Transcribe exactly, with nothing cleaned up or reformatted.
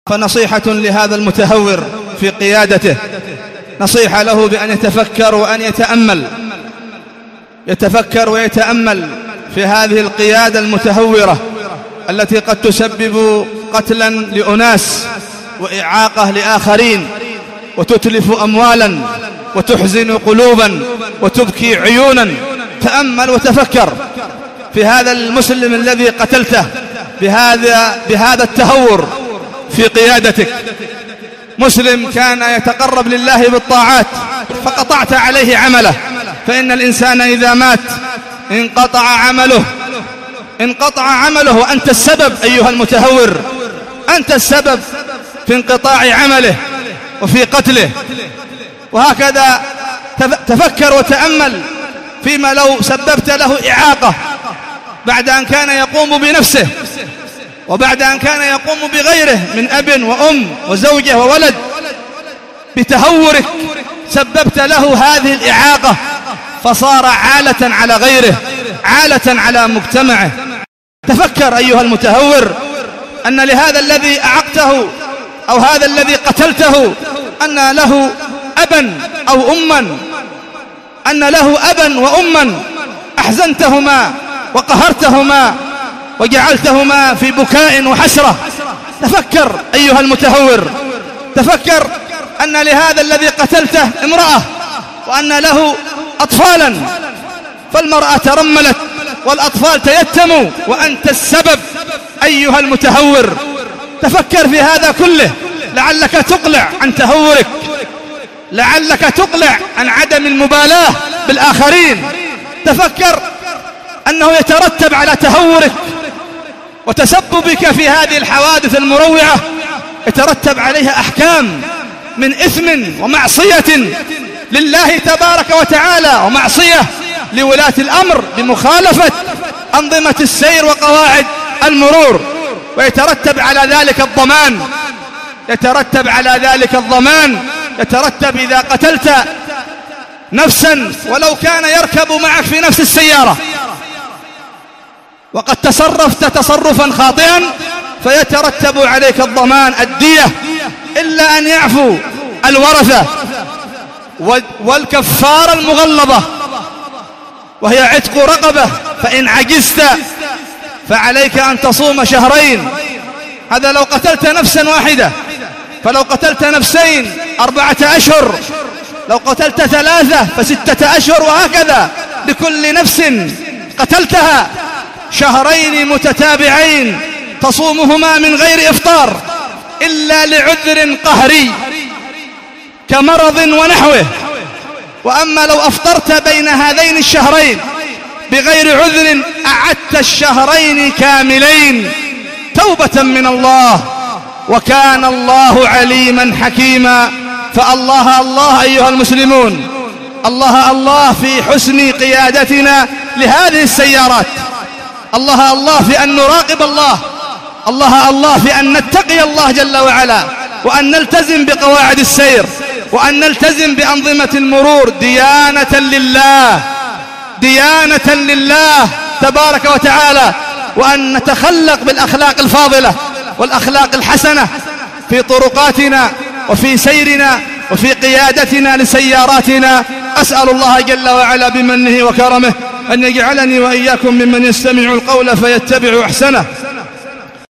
فنصيحة لهذا المتهور في قيادته، نصيحة له بأن يتفكر وأن يتأمل يتفكر ويتأمل في هذه القيادة المتهورة التي قد تسبب قتلا لأناس وإعاقة لآخرين وتتلف أموالا وتحزن قلوبا وتبكي عيونا. تأمل وتفكر في هذا المسلم الذي قتلته بهذا, بهذا التهور في قيادتك. مسلم كان يتقرب لله بالطاعات فقطعت عليه عمله، فإن الإنسان إذا مات انقطع عمله انقطع عمله وأنت السبب أيها المتهور، أنت السبب في انقطاع عمله وفي قتله. وهكذا تفكر وتأمل فيما لو سببت له إعاقة بعد أن كان يقوم بنفسه وبعد أن كان يقوم بغيره من أب وأم وزوجة وولد، بتهورك سببت له هذه الإعاقة فصار عالة على غيره، عالة على مجتمعه. تفكر أيها المتهور أن لهذا الذي أعقته أو هذا الذي قتلته أن له أبا أو أما، أن له أبا وأما أحزنتهما وقهرتهما وجعلتهما في بكاء وحسرة. تفكر أيها المتهور، تفكر أن لهذا الذي قتلته امرأة وأن له أطفالا، فالمرأة ترملت والأطفال تيتموا وأنت السبب أيها المتهور. تفكر في هذا كله لعلك تقلع عن تهورك، لعلك تقلع عن عدم المبالاة بالآخرين. تفكر أنه يترتب على تهورك وتسببك في هذه الحوادث المروعة يترتب عليها أحكام من إثم ومعصية لله تبارك وتعالى ومعصية لولاة الأمر بمخالفة أنظمة السير وقواعد المرور، ويترتب على ذلك الضمان يترتب على ذلك الضمان يترتب إذا قتلت نفسا ولو كان يركب معك في نفس السيارة وقد تصرفت تصرفا خاطئا فيترتب عليك الضمان الدية، إلا أن يعفو الورثة، والكفارة المغلظة وهي عتق رقبة، فإن عجزت فعليك أن تصوم شهرين. هذا لو قتلت نفسا واحدة، فلو قتلت نفسين أربعة أشهر، لو قتلت ثلاثة فستة أشهر، وهكذا لكل نفس قتلتها شهرين متتابعين تصومهما من غير إفطار إلا لعذر قهري كمرض ونحوه. وأما لو أفطرت بين هذين الشهرين بغير عذر أعدت الشهرين كاملين توبة من الله، وكان الله عليما حكيما. فالله الله أيها المسلمون، الله الله في حسن قيادتنا لهذه السيارات، الله الله في أن نراقب الله، الله الله في أن نتقي الله جل وعلا، وأن نلتزم بقواعد السير، وأن نلتزم بأنظمة المرور ديانة لله ديانة لله تبارك وتعالى، وأن نتخلق بالأخلاق الفاضلة والأخلاق الحسنة في طرقاتنا وفي سيرنا وفي قيادتنا لسياراتنا. أسأل الله جل وعلا بمنه وكرمه أن يجعلني وإياكم ممن يستمع القول فيتبع أحسنه.